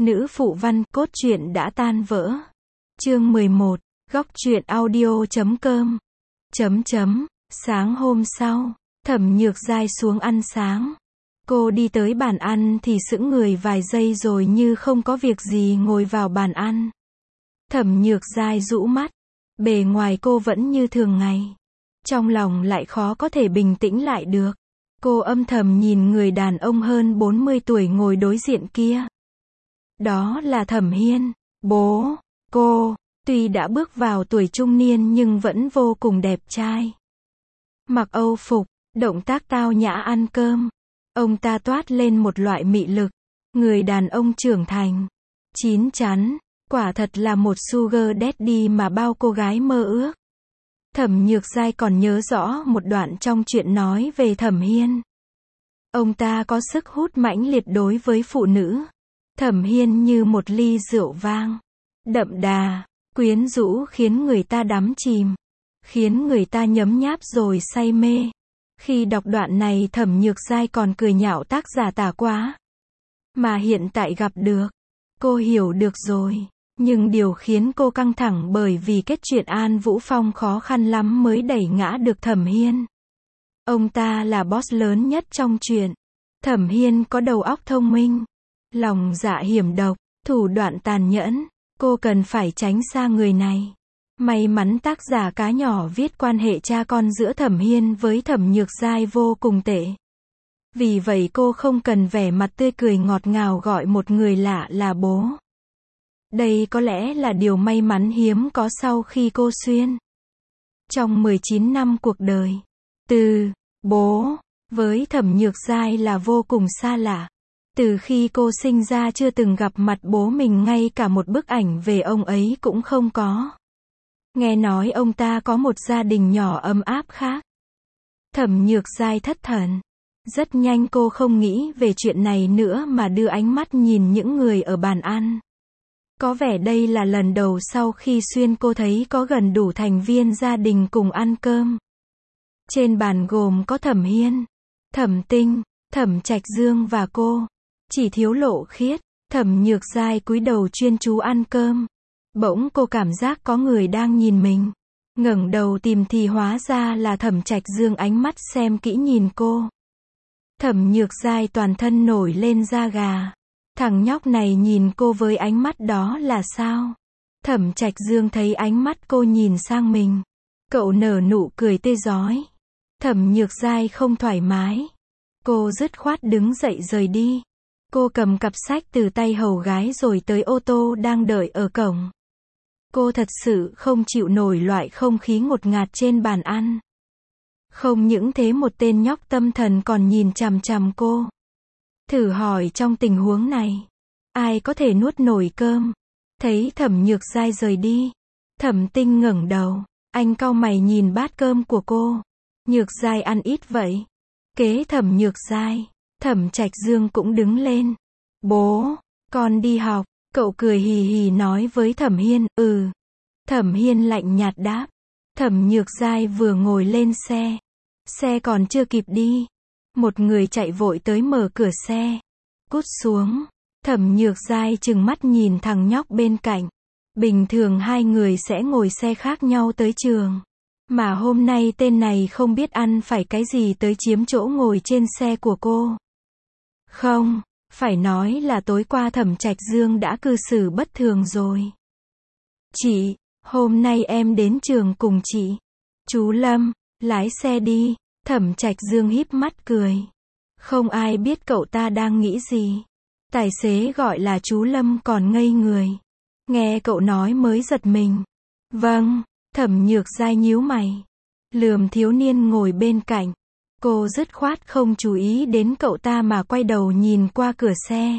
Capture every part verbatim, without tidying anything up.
Nữ phụ văn, cốt truyện đã tan vỡ. Chương mười một, góc truyện audio chấm com. Chấm chấm, sáng hôm sau, Thẩm Nhược Giai xuống ăn sáng. Cô đi tới bàn ăn thì sững người vài giây rồi như không có việc gì ngồi vào bàn ăn. Thẩm Nhược Giai rũ mắt, bề ngoài cô vẫn như thường ngày. Trong lòng lại khó có thể bình tĩnh lại được. Cô âm thầm nhìn người đàn ông hơn bốn mươi tuổi ngồi đối diện kia. Đó là Thẩm Hiên, bố cô, tuy đã bước vào tuổi trung niên nhưng vẫn vô cùng đẹp trai. Mặc Âu phục, động tác tao nhã ăn cơm. Ông ta toát lên một loại mị lực. Người đàn ông trưởng thành, chín chắn, quả thật là một sugar daddy mà bao cô gái mơ ước. Thẩm Nhược Giai còn nhớ rõ một đoạn trong chuyện nói về Thẩm Hiên. Ông ta có sức hút mãnh liệt đối với phụ nữ. Thẩm Hiên như một ly rượu vang, đậm đà, quyến rũ khiến người ta đắm chìm, khiến người ta nhấm nháp rồi say mê. Khi đọc đoạn này Thẩm Nhược Giai còn cười nhạo tác giả tả quá. Mà hiện tại gặp được, cô hiểu được rồi. Nhưng điều khiến cô căng thẳng bởi vì kết chuyện An Vũ Phong khó khăn lắm mới đẩy ngã được Thẩm Hiên. Ông ta là boss lớn nhất trong chuyện. Thẩm Hiên có đầu óc thông minh, lòng dạ hiểm độc, thủ đoạn tàn nhẫn. Cô cần phải tránh xa người này. May mắn tác giả cá nhỏ viết quan hệ cha con giữa Thẩm Hiên với Thẩm Nhược Giai vô cùng tệ. Vì vậy cô không cần vẻ mặt tươi cười ngọt ngào gọi một người lạ là bố. Đây có lẽ là điều may mắn hiếm có sau khi cô xuyên. Trong mười chín năm cuộc đời, từ bố với Thẩm Nhược Giai là vô cùng xa lạ. Từ khi cô sinh ra chưa từng gặp mặt bố mình, ngay cả một bức ảnh về ông ấy cũng không có. Nghe nói ông ta có một gia đình nhỏ ấm áp khác. Thẩm Nhược Giai thất thần. Rất nhanh cô không nghĩ về chuyện này nữa mà đưa ánh mắt nhìn những người ở bàn ăn. Có vẻ đây là lần đầu sau khi xuyên cô thấy có gần đủ thành viên gia đình cùng ăn cơm. Trên bàn gồm có Thẩm Hiên, Thẩm Tinh, Thẩm Trạch Dương và cô. Chỉ thiếu Lộ Khiết. Thẩm Nhược Giai cúi đầu chuyên chú ăn cơm. Bỗng cô cảm giác có người đang nhìn mình. Ngẩng đầu tìm thì hóa ra là Thẩm Trạch Dương ánh mắt xem kỹ nhìn cô. Thẩm Nhược Giai toàn thân nổi lên da gà. Thằng nhóc này nhìn cô với ánh mắt đó là sao? Thẩm Trạch Dương thấy ánh mắt cô nhìn sang mình. Cậu nở nụ cười tươi rói. Thẩm Nhược Giai không thoải mái. Cô dứt khoát đứng dậy rời đi. Cô cầm cặp sách từ tay hầu gái rồi tới ô tô đang đợi ở cổng. Cô thật sự không chịu nổi loại không khí ngột ngạt trên bàn ăn. Không những thế một tên nhóc tâm thần còn nhìn chằm chằm cô. Thử hỏi trong tình huống này, ai có thể nuốt nổi cơm? Thấy Thẩm Nhược Giai rời đi, Thẩm Tinh ngẩng đầu, anh cau mày nhìn bát cơm của cô. Nhược Giai ăn ít vậy. Kế Thẩm Nhược Giai, Thẩm Trạch Dương cũng đứng lên. Bố, con đi học. Cậu cười hì hì nói với Thẩm Hiên, ừ. Thẩm Hiên lạnh nhạt đáp. Thẩm Nhược Giai vừa ngồi lên xe. Xe còn chưa kịp đi. Một người chạy vội tới mở cửa xe. Cút xuống. Thẩm Nhược Giai trừng mắt nhìn thằng nhóc bên cạnh. Bình thường hai người sẽ ngồi xe khác nhau tới trường. Mà hôm nay tên này không biết ăn phải cái gì tới chiếm chỗ ngồi trên xe của cô. Không, phải nói là tối qua Thẩm Trạch Dương đã cư xử bất thường rồi. Chị, hôm nay em đến trường cùng chị. Chú Lâm, lái xe đi. Thẩm Trạch Dương híp mắt cười. Không ai biết cậu ta đang nghĩ gì. Tài xế gọi là chú Lâm còn ngây người. Nghe cậu nói mới giật mình. Vâng. Thẩm Nhược Giai nhíu mày. Lườm thiếu niên ngồi bên cạnh. Cô dứt khoát không chú ý đến cậu ta mà quay đầu nhìn qua cửa xe.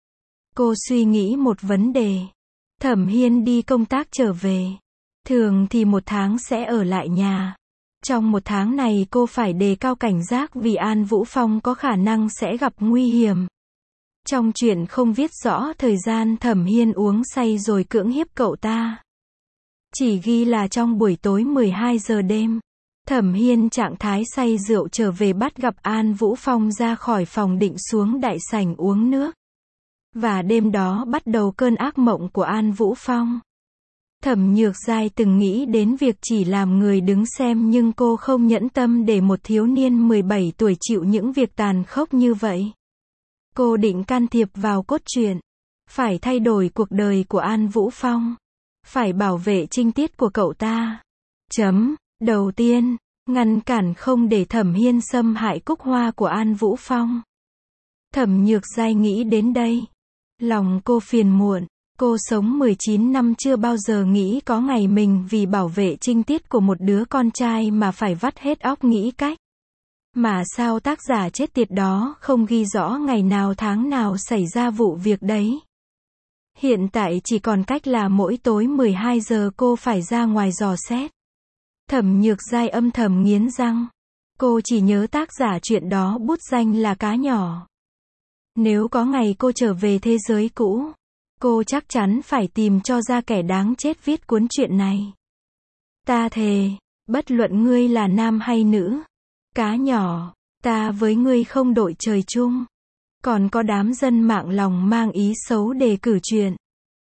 Cô suy nghĩ một vấn đề. Thẩm Hiên đi công tác trở về. Thường thì một tháng sẽ ở lại nhà. Trong một tháng này cô phải đề cao cảnh giác vì An Vũ Phong có khả năng sẽ gặp nguy hiểm. Trong chuyện không viết rõ thời gian Thẩm Hiên uống say rồi cưỡng hiếp cậu ta. Chỉ ghi là trong buổi tối mười hai giờ đêm. Thẩm Hiên trạng thái say rượu trở về bắt gặp An Vũ Phong ra khỏi phòng định xuống đại sảnh uống nước. Và đêm đó bắt đầu cơn ác mộng của An Vũ Phong. Thẩm Nhược Giai từng nghĩ đến việc chỉ làm người đứng xem, nhưng cô không nhẫn tâm để một thiếu niên mười bảy tuổi chịu những việc tàn khốc như vậy. Cô định can thiệp vào cốt truyện. Phải thay đổi cuộc đời của An Vũ Phong. Phải bảo vệ trinh tiết của cậu ta. Chấm. Đầu tiên, ngăn cản không để Thẩm Hiên xâm hại cúc hoa của An Vũ Phong. Thẩm Nhược Giai nghĩ đến đây. Lòng cô phiền muộn. Cô sống mười chín năm chưa bao giờ nghĩ có ngày mình vì bảo vệ trinh tiết của một đứa con trai mà phải vắt hết óc nghĩ cách. Mà sao tác giả chết tiệt đó không ghi rõ ngày nào tháng nào xảy ra vụ việc đấy. Hiện tại chỉ còn cách là mỗi tối mười hai giờ cô phải ra ngoài dò xét. Thẩm Nhược Giai âm thầm nghiến răng. Cô chỉ nhớ tác giả chuyện đó bút danh là Cá Nhỏ. Nếu có ngày cô trở về thế giới cũ, cô chắc chắn phải tìm cho ra kẻ đáng chết viết cuốn truyện này. Ta thề, bất luận ngươi là nam hay nữ, Cá Nhỏ, ta với ngươi không đội trời chung. Còn có đám dân mạng lòng mang ý xấu đề cử chuyện.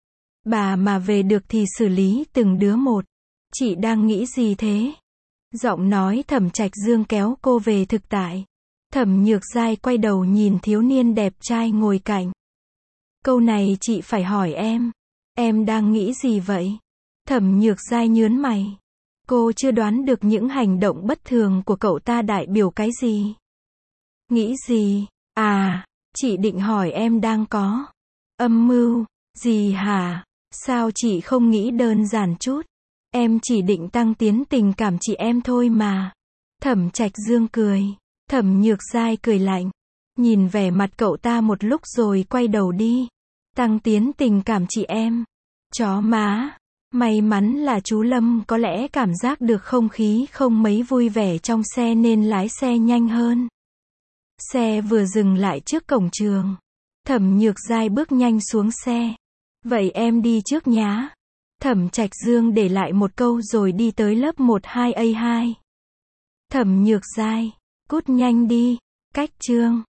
Bà mà về được thì xử lý từng đứa một. Chị đang nghĩ gì thế? Giọng nói Thẩm Trạch Dương kéo cô về thực tại. Thẩm Nhược Giai quay đầu nhìn thiếu niên đẹp trai ngồi cạnh. Câu này chị phải hỏi em. Em đang nghĩ gì vậy? Thẩm Nhược Giai nhướng mày. Cô chưa đoán được những hành động bất thường của cậu ta đại biểu cái gì. Nghĩ gì? À, chị định hỏi em đang có âm mưu gì hả? Sao chị không nghĩ đơn giản chút? Em chỉ định tăng tiến tình cảm chị em thôi mà. Thẩm Trạch Dương cười. Thẩm Nhược Giai cười lạnh. Nhìn vẻ mặt cậu ta một lúc rồi quay đầu đi. Tăng tiến tình cảm chị em. Chó má. May mắn là chú Lâm có lẽ cảm giác được không khí không mấy vui vẻ trong xe nên lái xe nhanh hơn. Xe vừa dừng lại trước cổng trường. Thẩm Nhược Giai bước nhanh xuống xe. Vậy em đi trước nhá. Thẩm Trạch Dương để lại một câu rồi đi tới lớp một hai A hai. Thẩm Nhược Giai, cút nhanh đi. Cách chương.